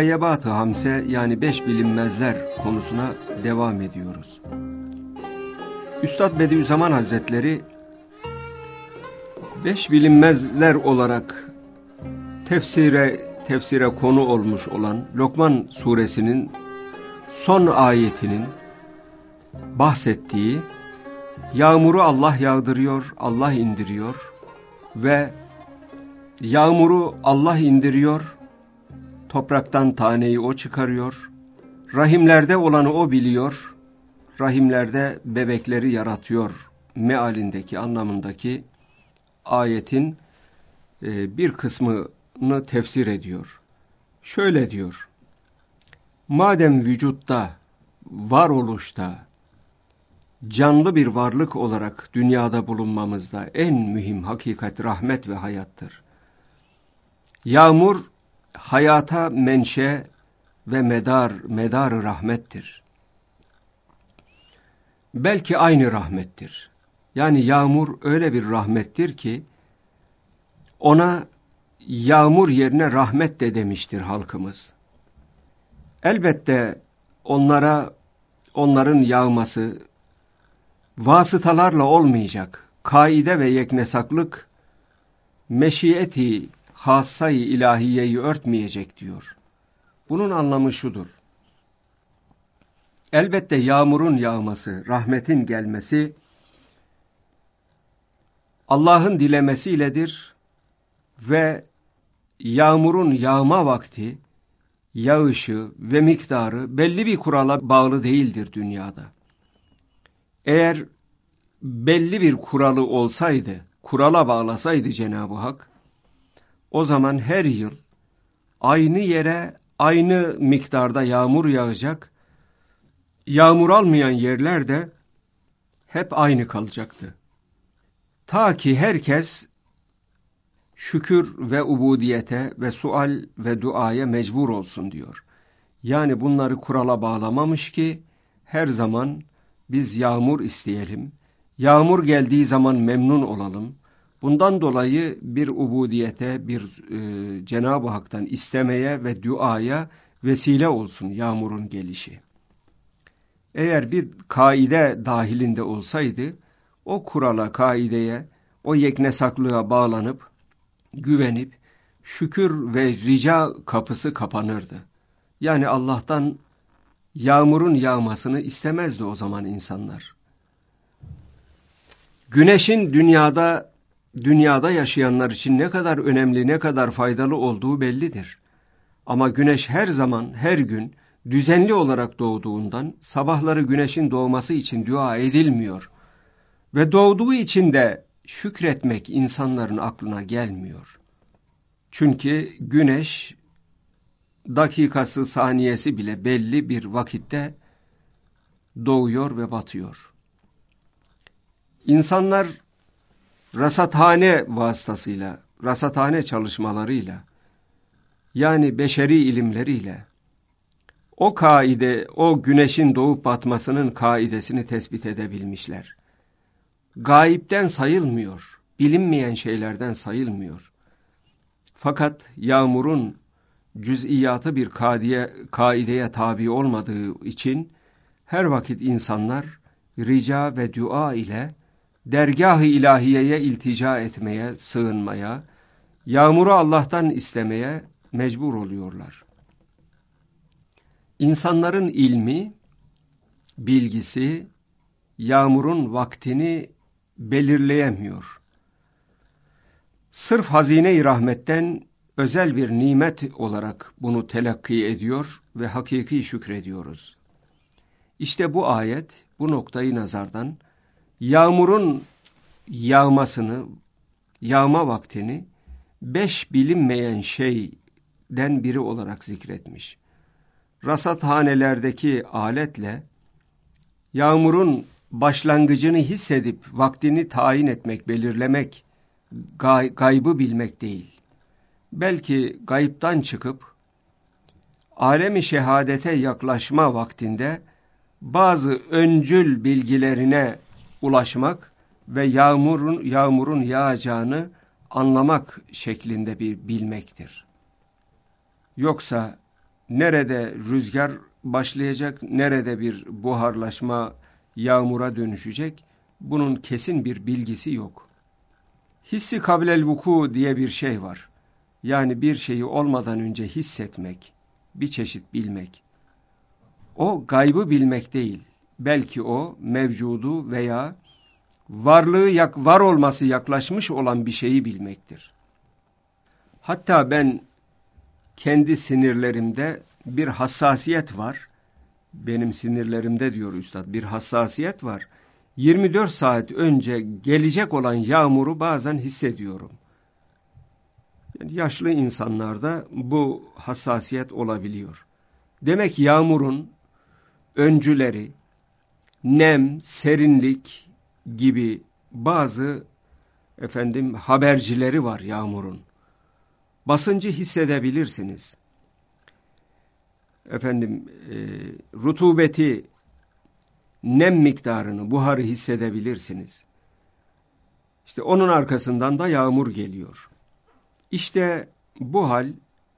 Mugayyebat-ı Hamse yani 5 bilinmezler konusuna devam ediyoruz. Üstad Bediüzzaman Hazretleri 5 bilinmezler olarak tefsire konu olmuş olan Lokman suresinin son ayetinin bahsettiği yağmuru Allah yağdırıyor, Allah indiriyor ve yağmuru Allah indiriyor, topraktan taneyi o çıkarıyor, rahimlerde olanı o biliyor, rahimlerde bebekleri yaratıyor mealindeki, anlamındaki ayetin bir kısmını tefsir ediyor. Şöyle diyor: madem vücutta, varoluşta, canlı bir varlık olarak dünyada bulunmamızda en mühim hakikat rahmet ve hayattır. Yağmur hayata menşe ve medar rahmettir. Belki aynı rahmettir. Yani yağmur öyle bir rahmettir ki ona yağmur yerine rahmet de demiştir halkımız. Elbette onların yağması vasıtalarla olmayacak. Kaide ve yeknesaklık meşiyeti hassayı ilahiyeyi örtmeyecek diyor. Bunun anlamı şudur: elbette yağmurun yağması, rahmetin gelmesi Allah'ın dilemesiyledir ve yağmurun yağma vakti, yağışı ve miktarı belli bir kurala bağlı değildir dünyada. Eğer belli bir kuralı olsaydı, kurala bağlasaydı Cenab-ı Hak, o zaman her yıl aynı yere aynı miktarda yağmur yağacak, yağmur almayan yerler de hep aynı kalacaktı. Ta ki herkes şükür ve ubudiyete ve sual ve duaya mecbur olsun diyor. Yani bunları kurala bağlamamış ki her zaman biz yağmur isteyelim, yağmur geldiği zaman memnun olalım. Bundan dolayı bir ubudiyete, Cenab-ı Hak'tan istemeye ve duaya vesile olsun yağmurun gelişi. Eğer bir kaide dahilinde olsaydı, o kurala, kaideye, o yeknesaklığa bağlanıp, güvenip, şükür ve rica kapısı kapanırdı. Yani Allah'tan yağmurun yağmasını istemezdi o zaman insanlar. Güneşin dünyada yaşayanlar için ne kadar önemli, ne kadar faydalı olduğu bellidir. Ama güneş her zaman, her gün düzenli olarak doğduğundan sabahları güneşin doğması için dua edilmiyor. Ve doğduğu için de şükretmek insanların aklına gelmiyor. Çünkü güneş dakikası, saniyesi bile belli bir vakitte doğuyor ve batıyor. İnsanlar rasathane vasıtasıyla, rasathane çalışmalarıyla, yani beşeri ilimleriyle o güneşin doğup batmasının kaidesini tespit edebilmişler. Gayipten sayılmıyor, bilinmeyen şeylerden sayılmıyor. Fakat yağmurun cüz'iyatı bir kaideye tabi olmadığı için her vakit insanlar rica ve dua ile dergâh-ı ilahiyeye iltica etmeye, sığınmaya, yağmuru Allah'tan istemeye mecbur oluyorlar. İnsanların ilmi, bilgisi yağmurun vaktini belirleyemiyor. Sırf hazine-i rahmetten özel bir nimet olarak bunu telakki ediyor ve hakiki şükrediyoruz. İşte bu ayet bu noktayı nazardan yağmurun yağmasını, yağma vaktini 5 bilinmeyen şeyden biri olarak zikretmiş. Rasathanelerdeki aletle yağmurun başlangıcını hissedip vaktini tayin etmek, belirlemek, gaybı bilmek değil. Belki gayiptan çıkıp alemi şehadete yaklaşma vaktinde bazı öncül bilgilerine ulaşmak ve yağmurun yağacağını anlamak şeklinde bir bilmektir. Yoksa nerede rüzgar başlayacak, nerede bir buharlaşma yağmura dönüşecek, bunun kesin bir bilgisi yok. Hissi kablel vuku diye bir şey var. Yani bir şeyi olmadan önce hissetmek, bir çeşit bilmek. O gaybı bilmek değil. Belki o mevcudu veya var olması yaklaşmış olan bir şeyi bilmektir. Hatta ben kendi sinirlerimde bir hassasiyet var. Benim sinirlerimde diyor üstad, bir hassasiyet var. 24 saat önce gelecek olan yağmuru bazen hissediyorum. Yani yaşlı insanlarda bu hassasiyet olabiliyor. Demek yağmurun öncüleri, nem, serinlik gibi bazı habercileri var yağmurun. Basıncı hissedebilirsiniz. Rutubeti, nem miktarını, buharı hissedebilirsiniz. İşte onun arkasından da yağmur geliyor. İşte bu hal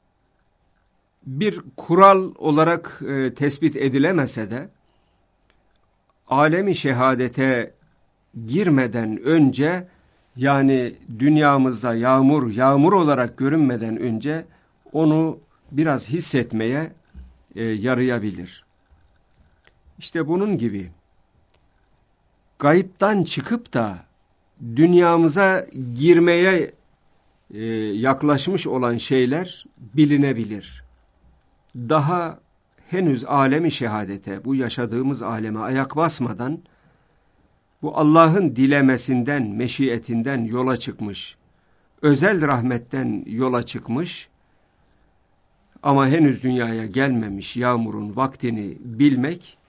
bir kural olarak tespit edilemese de alemi şehadete girmeden önce, yani dünyamızda yağmur olarak görünmeden önce onu biraz hissetmeye yarayabilir. İşte bunun gibi gayipten çıkıp da dünyamıza girmeye yaklaşmış olan şeyler bilinebilir. Daha henüz alemi şehadete, bu yaşadığımız aleme ayak basmadan, bu Allah'ın dilemesinden, meşiyetinden yola çıkmış, özel rahmetten yola çıkmış ama henüz dünyaya gelmemiş yağmurun vaktini bilmek,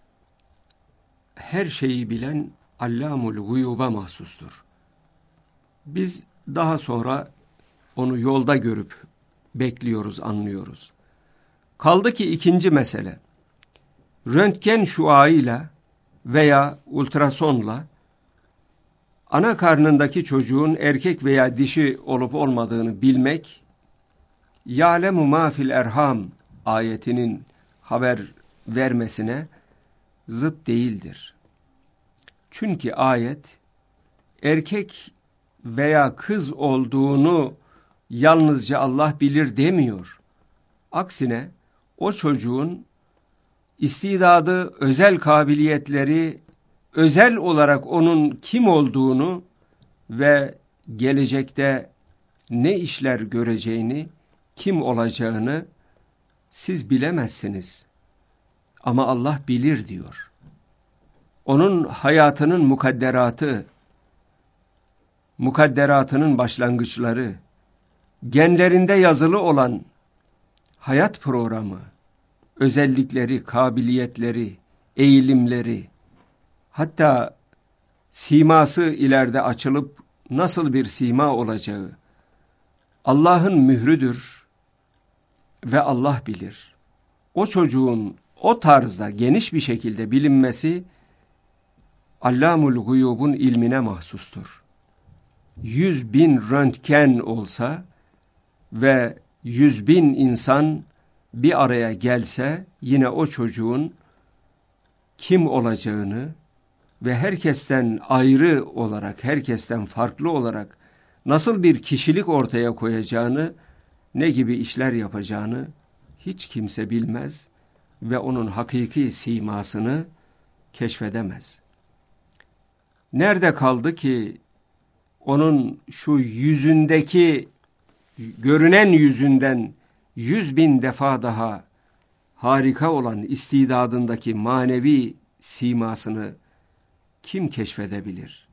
her şeyi bilen Allamul Guyub'a mahsustur. Biz daha sonra onu yolda görüp bekliyoruz, anlıyoruz. Kaldı ki ikinci mesele, röntgen şuayıyla veya ultrasonla ana karnındaki çocuğun erkek veya dişi olup olmadığını bilmek, ya'lemu ma fil erham ayetinin haber vermesine zıt değildir. Çünkü ayet erkek veya kız olduğunu yalnızca Allah bilir demiyor. Aksine o çocuğun istidadı, özel kabiliyetleri, özel olarak onun kim olduğunu ve gelecekte ne işler göreceğini, kim olacağını siz bilemezsiniz. Ama Allah bilir diyor. Onun hayatının mukadderatının başlangıçları, genlerinde yazılı olan hayat programı, özellikleri, kabiliyetleri, eğilimleri, hatta siması ileride açılıp nasıl bir sima olacağı Allah'ın mührüdür ve Allah bilir. O çocuğun o tarzda geniş bir şekilde bilinmesi Allamul Guyub'un ilmine mahsustur. 100.000 röntgen olsa ve 100.000 insan bir araya gelse yine o çocuğun kim olacağını ve herkesten ayrı olarak, herkesten farklı olarak nasıl bir kişilik ortaya koyacağını, ne gibi işler yapacağını hiç kimse bilmez ve onun hakiki simasını keşfedemez. Nerede kaldı ki onun şu yüzündeki, görünen yüzünden 100.000 defa daha harika olan istidadındaki manevi simasını kim keşfedebilir?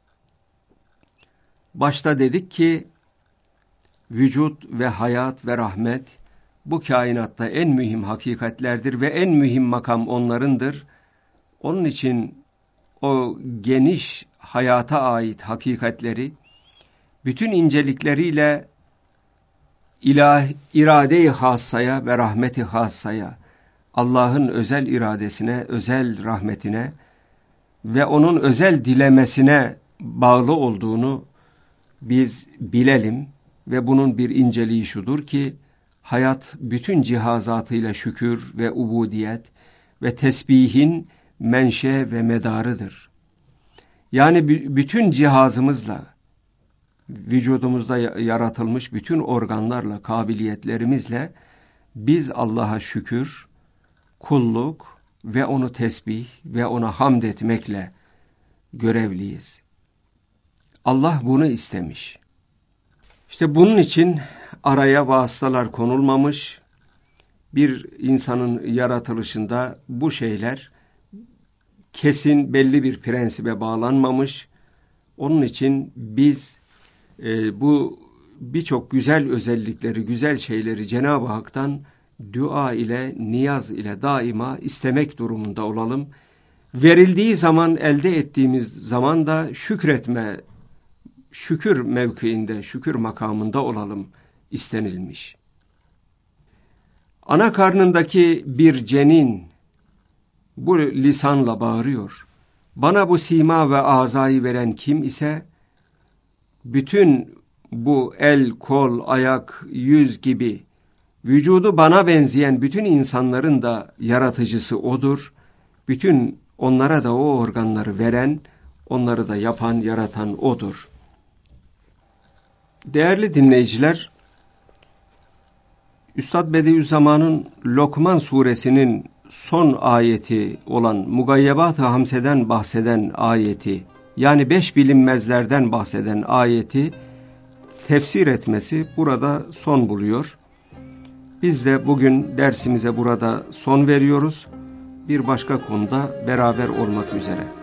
Başta dedik ki vücut ve hayat ve rahmet bu kainatta en mühim hakikatlerdir ve en mühim makam onlarındır. Onun için o geniş hayata ait hakikatleri bütün incelikleriyle irade-i hassaya ve rahmeti hassaya, Allah'ın özel iradesine, özel rahmetine ve onun özel dilemesine bağlı olduğunu biz bilelim ve bunun bir inceliği şudur ki Hayat bütün cihazatıyla şükür ve ubudiyet ve tesbihin menşe ve medarıdır. Yani bütün cihazımızla, vücudumuzda yaratılmış bütün organlarla, kabiliyetlerimizle biz Allah'a şükür, kulluk ve onu tesbih ve ona hamd etmekle görevliyiz. Allah bunu istemiş. İşte bunun için araya vasıtalar konulmamış, bir insanın yaratılışında bu şeyler kesin belli bir prensibe bağlanmamış. Onun için biz bu birçok güzel özellikleri, güzel şeyleri Cenab-ı Hak'tan dua ile, niyaz ile daima istemek durumunda olalım. Verildiği zaman, elde ettiğimiz zaman da şükür mevkiinde, şükür makamında olalım istenilmiş. Ana karnındaki bir cenin bu lisanla bağırıyor. Bana bu sima ve azayı veren kim ise, bütün bu el, kol, ayak, yüz gibi vücudu bana benzeyen bütün insanların da yaratıcısı O'dur. Bütün onlara da o organları veren, onları da yapan, yaratan O'dur. Değerli dinleyiciler, Üstad Bediüzzaman'ın Lokman suresinin son ayeti olan Mugayyebat-ı Hamse'den bahseden ayeti, yani 5 bilinmezlerden bahseden ayeti tefsir etmesi burada son buluyor. Biz de bugün dersimize burada son veriyoruz. Bir başka konuda beraber olmak üzere.